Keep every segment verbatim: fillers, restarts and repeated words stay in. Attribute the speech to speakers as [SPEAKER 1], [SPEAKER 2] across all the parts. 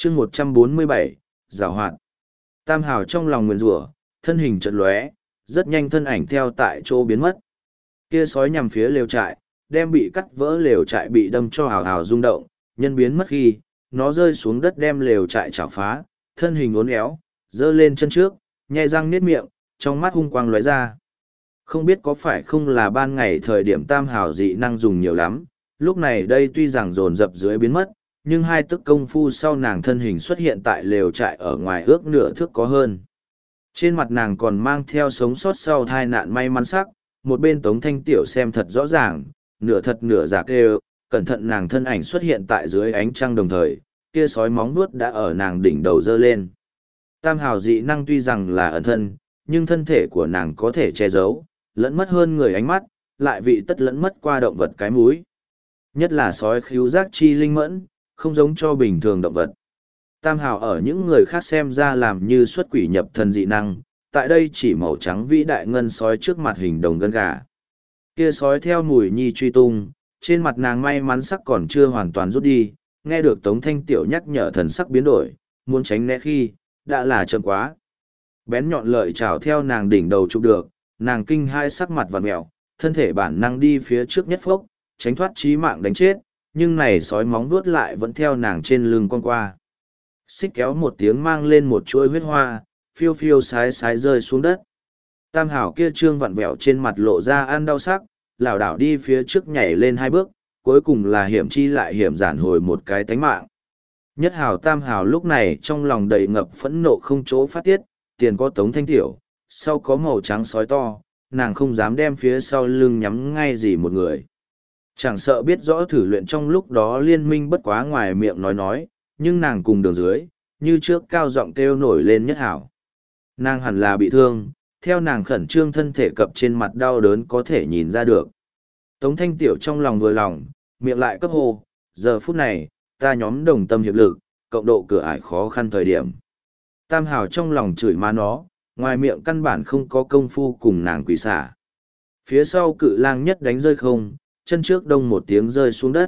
[SPEAKER 1] chương một trăm bốn mươi bảy, giảo hoạt. Tam hào trong lòng nguyền rủa, thân hình chợt lóe, rất nhanh thân ảnh theo tại chỗ biến mất. Kia sói nhằm phía lều trại, đem bị cắt vỡ lều trại bị đâm cho hào hào rung động, nhân biến mất khi, nó rơi xuống đất đem lều trại chảo phá, thân hình uốn éo, giơ lên chân trước, nhe răng niết miệng, trong mắt hung quang lóe ra. Không biết có phải không là ban ngày thời điểm tam hào dị năng dùng nhiều lắm, lúc này đây tuy rằng dồn dập dưới biến mất, nhưng hai tức công phu sau nàng thân hình xuất hiện tại lều trại ở ngoài ước nửa thước có hơn. Trên mặt nàng còn mang theo sống sót sau tai nạn may mắn sắc, một bên Tống Thanh Tiểu xem thật rõ ràng, nửa thật nửa giả kêu, cẩn thận nàng thân ảnh xuất hiện tại dưới ánh trăng đồng thời, kia sói móng vuốt đã ở nàng đỉnh đầu dơ lên. Tam hào dị năng tuy rằng là ẩn thân, nhưng thân thể của nàng có thể che giấu, lẫn mất hơn người ánh mắt, lại vị tất lẫn mất qua động vật cái mũi. Nhất là sói khíu giác chi linh mẫn, không giống cho bình thường động vật. Tam hào ở những người khác xem ra làm như xuất quỷ nhập thần dị năng, tại đây chỉ màu trắng vĩ đại ngân sói trước mặt hình đồng gân gà. Kia sói theo mùi nhi truy tung, trên mặt nàng may mắn sắc còn chưa hoàn toàn rút đi, nghe được Tống Thanh Tiểu nhắc nhở thần sắc biến đổi, muốn tránh né khi, đã là chậm quá. Bén nhọn lợi trào theo nàng đỉnh đầu chụp được, nàng kinh hai sắc mặt vặn mẹo, thân thể bản năng đi phía trước nhất phốc, tránh thoát chí mạng đánh chết, nhưng này sói móng vuốt lại vẫn theo nàng trên lưng con qua. Xích kéo một tiếng mang lên một chuỗi huyết hoa, phiêu phiêu sái sái rơi xuống đất. Tam hảo kia trương vặn vẹo trên mặt lộ ra ăn đau sắc, lảo đảo đi phía trước nhảy lên hai bước, cuối cùng là hiểm chi lại hiểm giản hồi một cái tánh mạng. Nhất hảo tam hảo lúc này trong lòng đầy ngập phẫn nộ không chỗ phát tiết, tiền có Tống Thanh Tiểu, sau có màu trắng sói to, nàng không dám đem phía sau lưng nhắm ngay gì một người. Chẳng sợ biết rõ thử luyện trong lúc đó liên minh bất quá ngoài miệng nói nói, nhưng nàng cùng đường dưới, như trước cao giọng kêu nổi lên nhất hảo. Nàng hẳn là bị thương, theo nàng khẩn trương thân thể cập trên mặt đau đớn có thể nhìn ra được. Tống Thanh Tiểu trong lòng vừa lòng, miệng lại cấp hồ, giờ phút này, ta nhóm đồng tâm hiệp lực, cộng độ cửa ải khó khăn thời điểm. Tam hảo trong lòng chửi má nó, ngoài miệng căn bản không có công phu cùng nàng quỷ xả. Phía sau cự lang nhất đánh rơi không, chân trước đông một tiếng rơi xuống đất.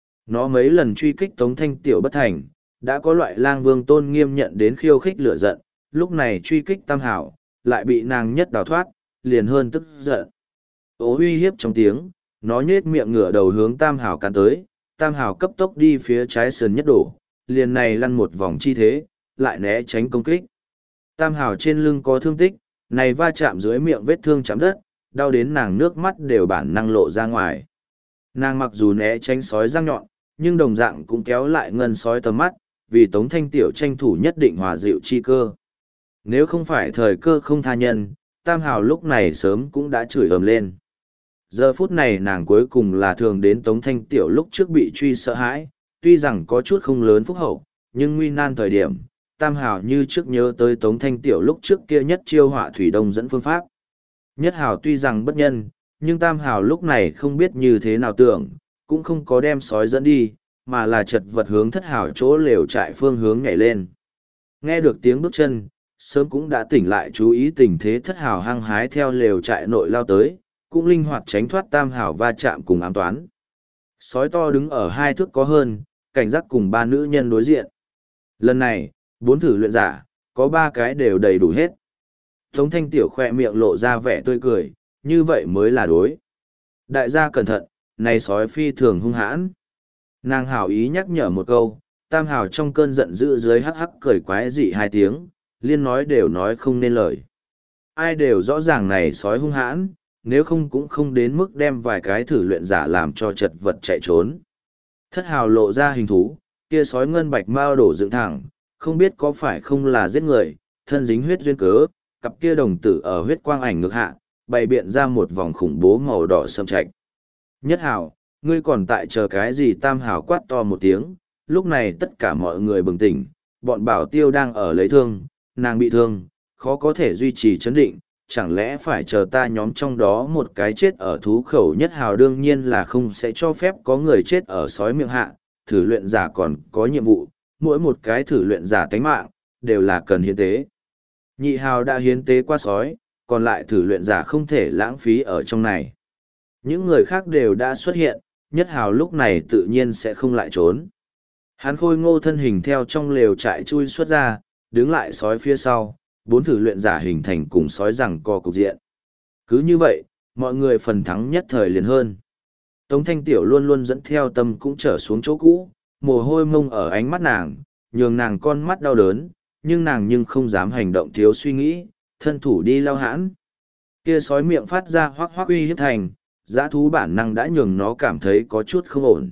[SPEAKER 1] Nó mấy lần truy kích Tống Thanh Tiểu bất thành, đã có loại lang vương tôn nghiêm nhận đến khiêu khích lửa giận, lúc này truy kích tam hảo, lại bị nàng nhất đào thoát, liền hơn tức giận. Ố uy hiếp trong tiếng, nó nhết miệng ngửa đầu hướng tam hảo cắn tới, tam hảo cấp tốc đi phía trái sườn nhất đổ, liền này lăn một vòng chi thế, lại né tránh công kích. Tam hảo trên lưng có thương tích, này va chạm dưới miệng vết thương chạm đất, đau đến nàng nước mắt đều bản năng lộ ra ngoài. Nàng mặc dù né tránh sói răng nhọn, nhưng đồng dạng cũng kéo lại ngân sói tầm mắt, vì Tống Thanh Tiểu tranh thủ nhất định hòa dịu chi cơ. Nếu không phải thời cơ không tha nhân, Tam Hào lúc này sớm cũng đã chửi ầm lên. Giờ phút này nàng cuối cùng là thường đến Tống Thanh Tiểu lúc trước bị truy sợ hãi, tuy rằng có chút không lớn phúc hậu, nhưng nguy nan thời điểm, Tam Hào như trước nhớ tới Tống Thanh Tiểu lúc trước kia nhất chiêu họa thủy đông dẫn phương pháp. Nhất Hào tuy rằng bất nhân, nhưng Tam Hào lúc này không biết như thế nào tưởng, cũng không có đem sói dẫn đi, mà là chật vật hướng Thất Hào chỗ lều trại phương hướng nhảy lên. Nghe được tiếng bước chân, sớm cũng đã tỉnh lại chú ý tình thế Thất Hào hăng hái theo lều trại nội lao tới, cũng linh hoạt tránh thoát Tam Hào va chạm cùng ám toán. Sói to đứng ở hai thước có hơn, cảnh giác cùng ba nữ nhân đối diện. Lần này, bốn thử luyện giả, có ba cái đều đầy đủ hết. Tống Thanh Tiểu khoe miệng lộ ra vẻ tươi cười, như vậy mới là đối. Đại gia cẩn thận, này sói phi thường hung hãn. Nàng hảo ý nhắc nhở một câu, Tam Hào trong cơn giận dữ dưới hắc hắc cười quái dị hai tiếng, liên nói đều nói không nên lời. Ai đều rõ ràng này sói hung hãn, nếu không cũng không đến mức đem vài cái thử luyện giả làm cho chật vật chạy trốn. Thất Hào lộ ra hình thú, kia sói ngân bạch mao đổ dựng thẳng, không biết có phải không là giết người, thân dính huyết duyên cớ, cặp kia đồng tử ở huyết quang ảnh ngược hạ, bày biện ra một vòng khủng bố màu đỏ sâm trạch. Nhất Hào, ngươi còn tại chờ cái gì? Tam Hào quát to một tiếng, lúc này tất cả mọi người bừng tỉnh, bọn bảo tiêu đang ở lấy thương, nàng bị thương, khó có thể duy trì chấn định, chẳng lẽ phải chờ ta nhóm trong đó một cái chết ở thú khẩu? Nhất Hào đương nhiên là không sẽ cho phép có người chết ở sói miệng hạ, thử luyện giả còn có nhiệm vụ, mỗi một cái thử luyện giả tánh mạng, đều là cần hiến tế. Nhị Hào đã hiến tế qua sói, còn lại thử luyện giả không thể lãng phí ở trong này. Những người khác đều đã xuất hiện, Nhất Hào lúc này tự nhiên sẽ không lại trốn. Hắn khôi ngô thân hình theo trong lều trại chui xuất ra, đứng lại sói phía sau, bốn thử luyện giả hình thành cùng sói rằng co cục diện. Cứ như vậy, mọi người phần thắng nhất thời liền hơn. Tống Thanh Tiểu luôn luôn dẫn theo tâm cũng trở xuống chỗ cũ, mồ hôi mông ở ánh mắt nàng, nhường nàng con mắt đau đớn, nhưng nàng nhưng không dám hành động thiếu suy nghĩ, thân thủ đi lao hãn. Kia sói miệng phát ra hoác hoác uy hiếp thành, dã thú bản năng đã nhường nó cảm thấy có chút không ổn.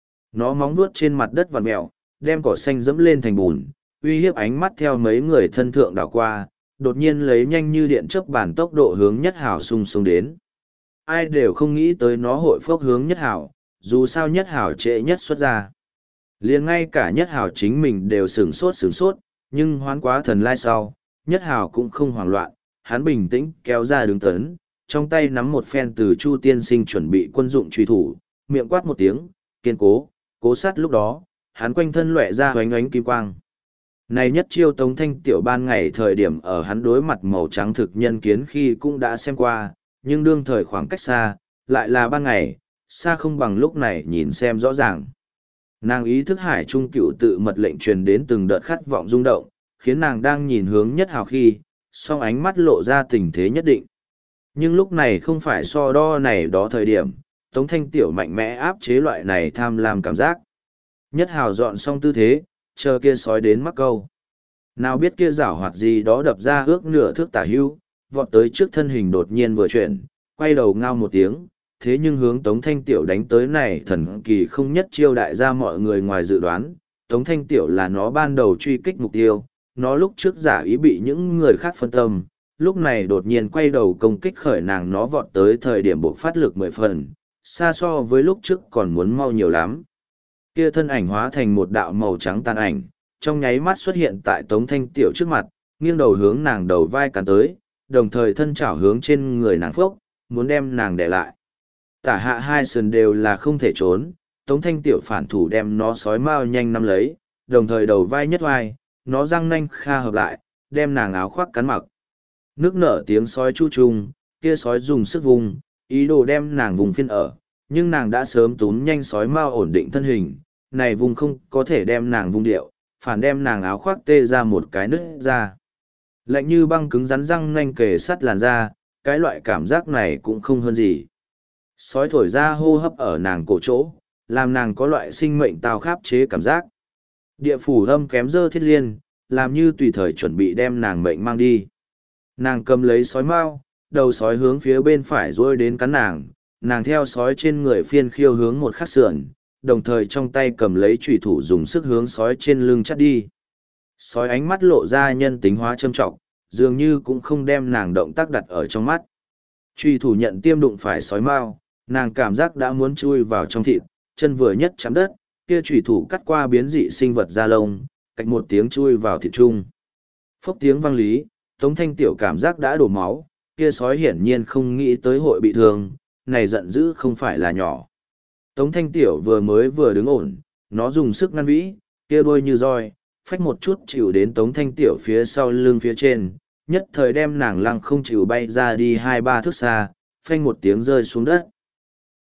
[SPEAKER 1] Nó móng vuốt trên mặt đất vằn mèo, đem cỏ xanh dẫm lên thành bùn, uy hiếp ánh mắt theo mấy người thân thượng đảo qua, đột nhiên lấy nhanh như điện chớp bản tốc độ hướng Nhất Hào sung sung đến. Ai đều không nghĩ tới nó hội phốc hướng Nhất Hào, dù sao Nhất Hào trễ nhất xuất ra. Liền ngay cả Nhất Hào chính mình đều sửng sốt sửng sốt, nhưng hoán quá thần lai sau, Nhất Hào cũng không hoảng loạn, hắn bình tĩnh kéo ra đứng tấn, trong tay nắm một phen từ Chu tiên sinh chuẩn bị quân dụng truy thủ, miệng quát một tiếng, kiên cố, cố sát lúc đó, hắn quanh thân lóe ra hoánh ánh kim quang. Này nhất chiêu Tống Thanh Tiểu ban ngày thời điểm ở hắn đối mặt màu trắng thực nhân kiến khi cũng đã xem qua, nhưng đương thời khoảng cách xa, lại là ban ngày, xa không bằng lúc này nhìn xem rõ ràng. Nàng ý thức hải trung cựu tự mật lệnh truyền đến từng đợt khát vọng rung động, khiến nàng đang nhìn hướng Nhất Hào khi, song ánh mắt lộ ra tình thế nhất định. Nhưng lúc này không phải so đo này đó thời điểm, Tống Thanh Tiểu mạnh mẽ áp chế loại này tham lam cảm giác. Nhất Hào dọn xong tư thế, chờ kia sói đến mắc câu. Nào biết kia giảo hoạt gì đó đập ra ước nửa thước tả hưu, vọt tới trước thân hình đột nhiên vừa chuyển, quay đầu ngao một tiếng, thế nhưng hướng Tống Thanh Tiểu đánh tới này thần kỳ không nhất chiêu đại ra mọi người ngoài dự đoán. Tống Thanh Tiểu là nó ban đầu truy kích mục tiêu, nó lúc trước giả ý bị những người khác phân tâm, lúc này đột nhiên quay đầu công kích khởi nàng, nó vọt tới thời điểm buộc phát lực mười phần, xa so với lúc trước còn muốn mau nhiều lắm. Kia thân ảnh hóa thành một đạo màu trắng tàn ảnh, trong nháy mắt xuất hiện tại Tống Thanh Tiểu trước mặt, nghiêng đầu hướng nàng đầu vai cắn tới, đồng thời thân chảo hướng trên người nàng phốc, muốn đem nàng để lại. Tả hạ hai sườn đều là không thể trốn, Tống Thanh Tiểu phản thủ đem nó sói mao nhanh nắm lấy, đồng thời đầu vai nhất vai, nó răng nanh kha hợp lại, đem nàng áo khoác cắn mặc. Nước nở tiếng sói chu trùng, kia sói dùng sức vùng, ý đồ đem nàng vùng phiên ở, nhưng nàng đã sớm túm nhanh sói mao ổn định thân hình, này vùng không có thể đem nàng vùng điệu, phản đem nàng áo khoác tê ra một cái nứt ra. Lạnh như băng cứng rắn răng nanh kề sắt làn da, cái loại cảm giác này cũng không hơn gì. Sói thổi ra hô hấp ở nàng cổ chỗ, làm nàng có loại sinh mệnh tao kháp chế cảm giác. Địa phủ âm kém dơ thiết liên, làm như tùy thời chuẩn bị đem nàng mệnh mang đi. Nàng cầm lấy sói mao, đầu sói hướng phía bên phải rôi đến cắn nàng, nàng theo sói trên người phiên khiêu hướng một khắc sườn, đồng thời trong tay cầm lấy chủy thủ dùng sức hướng sói trên lưng chắt đi. Sói ánh mắt lộ ra nhân tính hóa châm trọng, dường như cũng không đem nàng động tác đặt ở trong mắt. Chủy thủ nhận tiêm đụng phải sói mao, nàng cảm giác đã muốn chui vào trong thịt, chân vừa nhất chạm đất, kia chủy thủ cắt qua biến dị sinh vật da lông, cách một tiếng chui vào thịt trung. Phốc tiếng vang lý, Tống Thanh Tiểu cảm giác đã đổ máu, kia sói hiển nhiên không nghĩ tới hội bị thương, này giận dữ không phải là nhỏ. Tống Thanh Tiểu vừa mới vừa đứng ổn, nó dùng sức ngăn vĩ, kia đuôi như roi, phách một chút chịu đến Tống Thanh Tiểu phía sau lưng phía trên, nhất thời đem nàng lăng không chịu bay ra đi hai ba thước xa, phanh một tiếng rơi xuống đất.